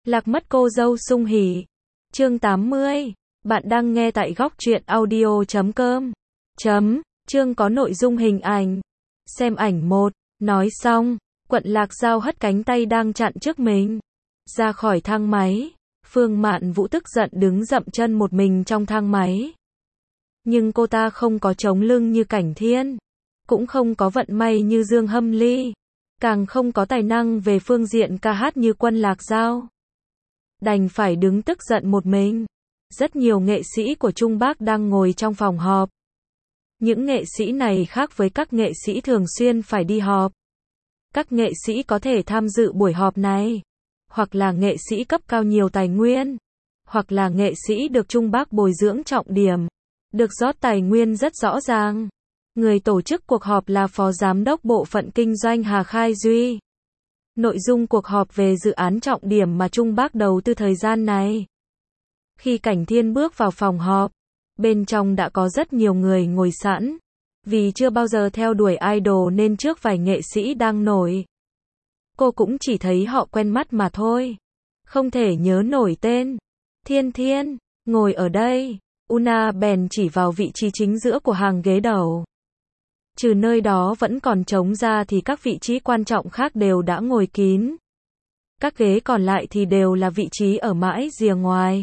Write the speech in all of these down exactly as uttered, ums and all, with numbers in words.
Lạc mất cô dâu sung hỉ. Chương tám mươi. Bạn đang nghe tại góc truyện audio chấm com. Chấm. Chương có nội dung hình ảnh. Xem ảnh một. Nói xong, Quận Lạc Dao hất cánh tay đang chặn trước mình. Ra khỏi thang máy. Phương Mạn Vũ tức giận đứng dậm chân một mình trong thang máy. Nhưng cô ta không có chống lưng như Cảnh Thiên. Cũng không có vận may như Dương Hâm Ly. Càng không có tài năng về phương diện ca hát như Quân Lạc Dao. Đành phải đứng tức giận một mình. Rất nhiều nghệ sĩ của Trung Bắc đang ngồi trong phòng họp. Những nghệ sĩ này khác với các nghệ sĩ thường xuyên phải đi họp. Các nghệ sĩ có thể tham dự buổi họp này, hoặc là nghệ sĩ cấp cao nhiều tài nguyên, hoặc là nghệ sĩ được Trung Bắc bồi dưỡng trọng điểm, được rót tài nguyên rất rõ ràng. Người tổ chức cuộc họp là Phó Giám đốc Bộ phận Kinh doanh Hà Khai Duy. Nội dung cuộc họp về dự án trọng điểm mà Trung Bắc đầu tư thời gian này. Khi Cảnh Thiên bước vào phòng họp, bên trong đã có rất nhiều người ngồi sẵn. Vì chưa bao giờ theo đuổi idol nên trước vài nghệ sĩ đang nổi, cô cũng chỉ thấy họ quen mắt mà thôi. Không thể nhớ nổi tên. Thiên Thiên, ngồi ở đây. Una bèn chỉ vào vị trí chính giữa của hàng ghế đầu. Trừ nơi đó vẫn còn trống ra thì các vị trí quan trọng khác đều đã ngồi kín. Các ghế còn lại thì đều là vị trí ở mãi rìa ngoài.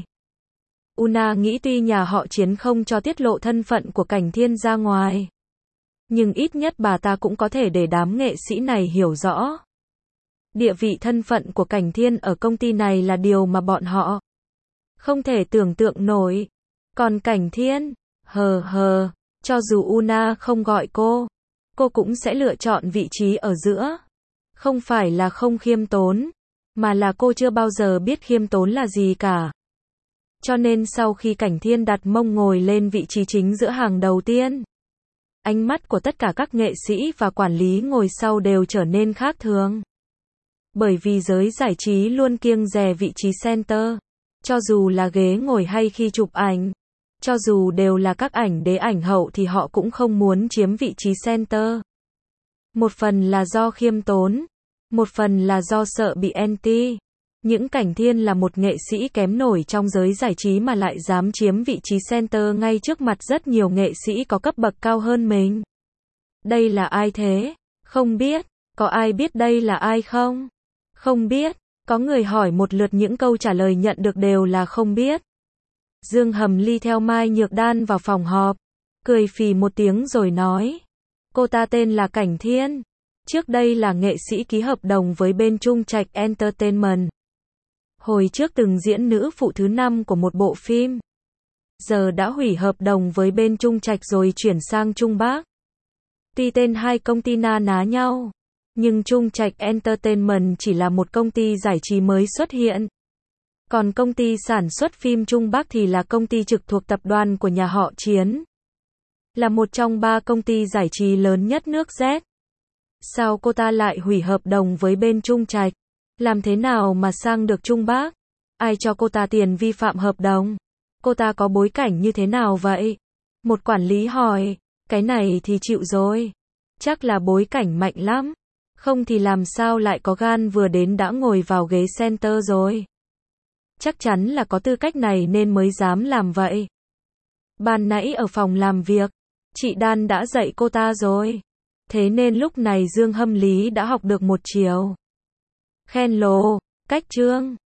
Una nghĩ tuy nhà họ Chiến không cho tiết lộ thân phận của Cảnh Thiên ra ngoài, nhưng ít nhất bà ta cũng có thể để đám nghệ sĩ này hiểu rõ. Địa vị thân phận của Cảnh Thiên ở công ty này là điều mà bọn họ không thể tưởng tượng nổi. Còn Cảnh Thiên, hờ hờ, cho dù Una không gọi cô, cô cũng sẽ lựa chọn vị trí ở giữa. Không phải là không khiêm tốn, mà là cô chưa bao giờ biết khiêm tốn là gì cả. Cho nên sau khi Cảnh Thiên đặt mông ngồi lên vị trí chính giữa hàng đầu tiên, ánh mắt của tất cả các nghệ sĩ và quản lý ngồi sau đều trở nên khác thường. Bởi vì giới giải trí luôn kiêng dè vị trí center, cho dù là ghế ngồi hay khi chụp ảnh, cho dù đều là các ảnh đế ảnh hậu thì họ cũng không muốn chiếm vị trí center. Một phần là do khiêm tốn, một phần là do sợ bị anti. Những Cảnh Thiên là một nghệ sĩ kém nổi trong giới giải trí mà lại dám chiếm vị trí center ngay trước mặt rất nhiều nghệ sĩ có cấp bậc cao hơn mình. Đây là ai thế? Không biết. Có ai biết đây là ai không? Không biết. Có người hỏi một lượt, những câu trả lời nhận được đều là không biết. Dương Hầm Ly theo Mai Nhược Đan vào phòng họp, cười phì một tiếng rồi nói. Cô ta tên là Cảnh Thiên. Trước đây là nghệ sĩ ký hợp đồng với bên Trung Trạch Entertainment. Hồi trước từng diễn nữ phụ thứ năm của một bộ phim. Giờ đã hủy hợp đồng với bên Trung Trạch rồi chuyển sang Trung Bắc. Tuy tên hai công ty na ná nhau, nhưng Trung Trạch Entertainment chỉ là một công ty giải trí mới xuất hiện. Còn công ty sản xuất phim Trung Bắc thì là công ty trực thuộc tập đoàn của nhà họ Chiến. Là một trong ba công ty giải trí lớn nhất nước Z. Sao cô ta lại hủy hợp đồng với bên Trung Trạch? Làm thế nào mà sang được Trung Bắc? Ai cho cô ta tiền vi phạm hợp đồng? Cô ta có bối cảnh như thế nào vậy? Một quản lý hỏi. Cái này thì chịu rồi. Chắc là bối cảnh mạnh lắm. Không thì làm sao lại có gan vừa đến đã ngồi vào ghế center rồi. Chắc chắn là có tư cách này nên mới dám làm vậy. Ban nãy ở phòng làm việc, chị Đan đã dạy cô ta rồi. Thế nên lúc này Dương Hâm Lý đã học được một chiều. Khen lồ, cách chương.